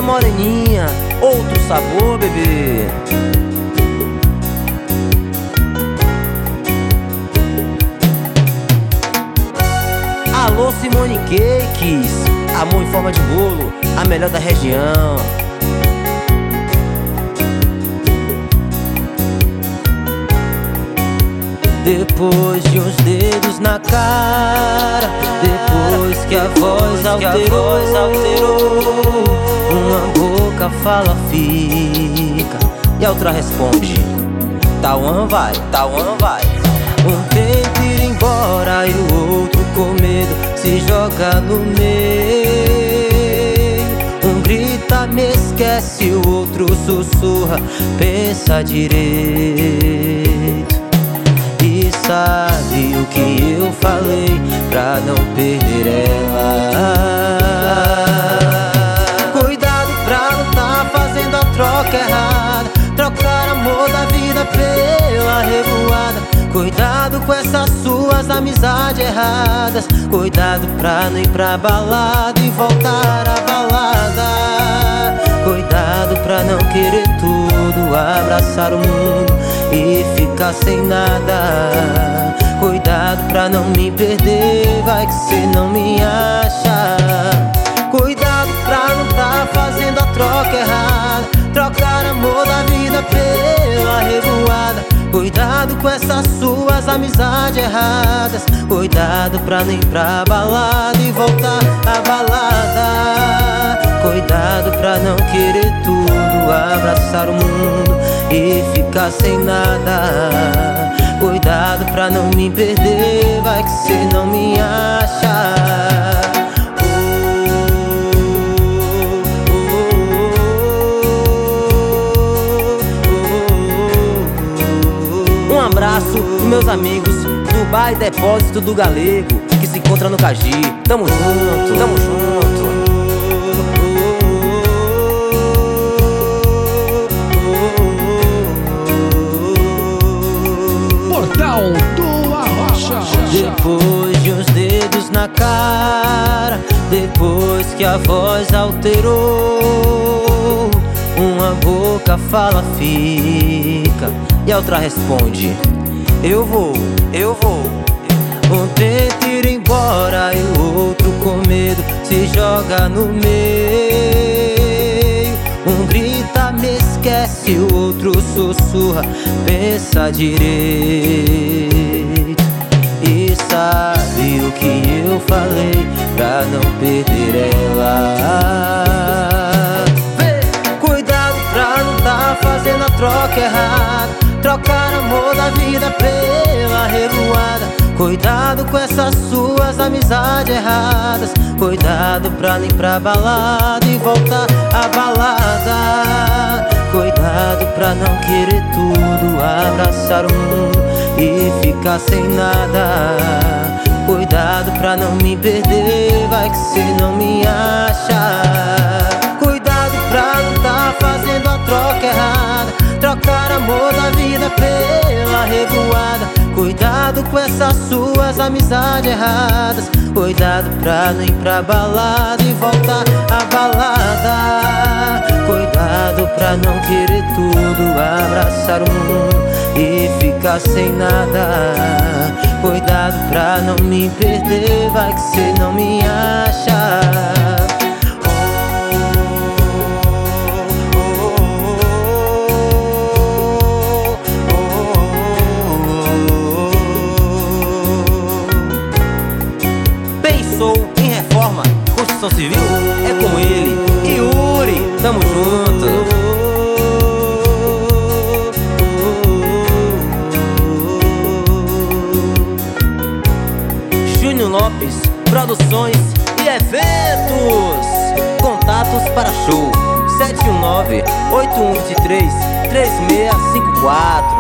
moreninha, outro sabor, bebê. Alô, Simone Cakes, amor em forma de bolo, a melhor da região. Depois de uns dedos na cara, depois que a voz alterou, uma boca fala fica e a outra responde Tauan vai, Tauan vai. Um tenta ir embora e o outro com medo se joga no meio. Um grita me esquece, o outro sussurra, pensa direito. E sabe o que eu falei pra não perder ela? Cuidado pra não tá fazendo a troca errada, trocar amor da vida pela revoada. Cuidado com essas suas amizades erradas, cuidado pra não ir pra balada e voltar à balada. Cuidado pra não querer tudo, abraçar o mundo e ficar sem nada. Cuidado pra não me perder, vai que cê não me acha. Cuidado pra não tá fazendo a troca errada, trocar amor da vida pela revoada. Cuidado com essas suas amizades erradas, cuidado pra não ir pra balada e voltar à balada. Cuidado pra não querer tudo, abraçar o mundo e ficar sem nada. Cuidado pra não me perder, vai que cê não me acha. Um abraço pros meus amigos do Bar e Depósito do Galego, que se encontra no Cagi. Tamo junto, tamo junto. Portal do Arrocha. Depois de uns dedos na cara, depois que a voz alterou, uma boca fala fica e a outra responde eu vou, eu vou. Um tenta ir embora e o outro com medo se joga no meio. Um grita me esquece, o outro sussurra, pensa direito. E sabe o que eu falei pra não perder ela? Cuidado pra não tá fazendo a troca errada, trocar amor da vida pela revoada. Cuidado com essas suas amizades erradas, cuidado pra não ir pra balada e voltar à balada. Cuidado pra não querer tudo, abraçar o mundo e ficar sem nada. Cuidado pra não me perder, vai que cê não me acha. Cuidado pra não tá fazendo a troca errada, trocar amor da vida pela revoada. Cuidado com essas suas amizades erradas, cuidado pra não ir pra balada e voltar à balada. Cuidado pra não querer tudo, abraçar o mundo e ficar sem nada. Cuidado pra não me perder, vai que cê não me acha. Pensou em reforma, Constituição Civil? É com ele, Yuri, tamo junto. Júnior Lopes, produções e eventos. Contatos para show 719-8123-3654.